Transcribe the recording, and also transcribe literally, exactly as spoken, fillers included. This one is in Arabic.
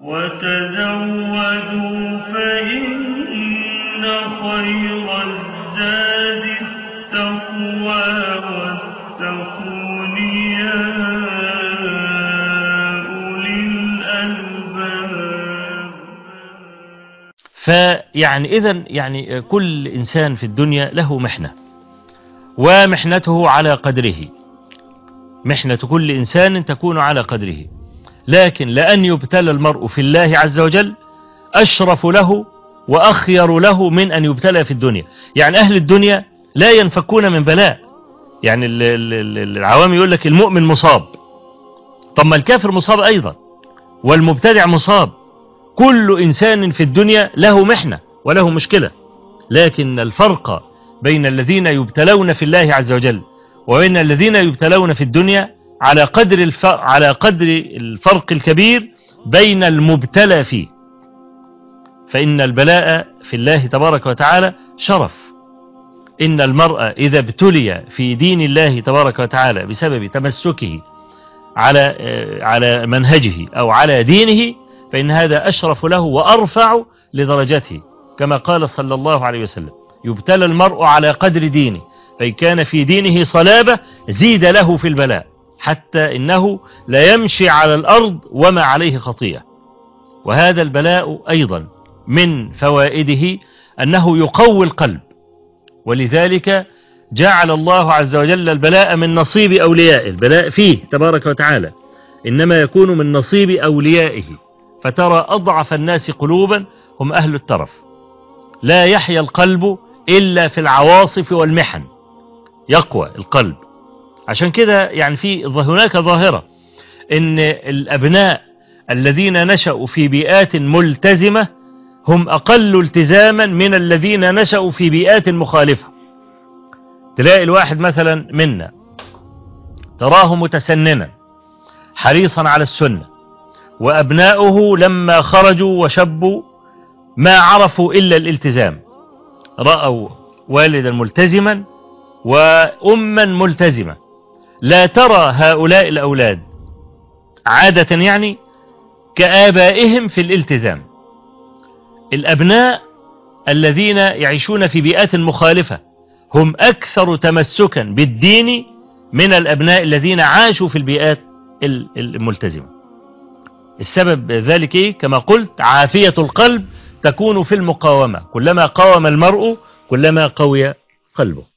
وتزودوا فإن خير الزاد التقوى واتقون يا أولي الألباب. فيعني إذن يعني كل إنسان في الدنيا له محنة، ومحنته على قدره، محنة كل إنسان تكون على قدره، لكن لأن يبتلى المرء في الله عز وجل أشرف له وأخير له من أن يبتلى في الدنيا. يعني أهل الدنيا لا ينفكون من بلاء، يعني العوام يقول لك المؤمن مصاب، طب ما الكافر مصاب أيضا، والمبتدع مصاب، كل إنسان في الدنيا له محنة وله مشكلة، لكن الفرق بين الذين يبتلون في الله عز وجل وبين الذين يبتلون في الدنيا على قدر الف... على قدر الفرق الكبير بين المبتلى فيه. فإن البلاء في الله تبارك وتعالى شرف. إن المرء إذا ابتلي في دين الله تبارك وتعالى بسبب تمسكه على على منهجه أو على دينه، فإن هذا أشرف له وأرفع لدرجته، كما قال صلى الله عليه وسلم: يبتلى المرء على قدر دينه، فإن كان في دينه صلابة زيد له في البلاء، حتى إنه لا يمشي على الأرض وما عليه خطيئة. وهذا البلاء أيضا من فوائده أنه يقوي القلب، ولذلك جعل الله عز وجل البلاء من نصيب أوليائه. البلاء فيه تبارك وتعالى إنما يكون من نصيب أوليائه، فترى أضعف الناس قلوبا هم أهل الترف، لا يحيا القلب إلا في العواصف والمحن، يقوى القلب. عشان كده يعني في هناك ظاهرة إن الأبناء الذين نشأوا في بيئات ملتزمة هم أقل التزاما من الذين نشأوا في بيئات مخالفة. تلاقي الواحد مثلا منا تراه متسننا حريصا على السنة، وأبناؤه لما خرجوا وشبوا ما عرفوا إلا الالتزام، رأوا والدا ملتزما وأما ملتزمة. لا ترى هؤلاء الأولاد عادة يعني كآبائهم في الالتزام. الأبناء الذين يعيشون في بيئات مخالفة هم أكثر تمسكا بالدين من الأبناء الذين عاشوا في البيئات الملتزمة. السبب ذلك إيه؟ كما قلت: عافية القلب تكون في المقاومة، كلما قاوم المرء كلما قوي قلبه.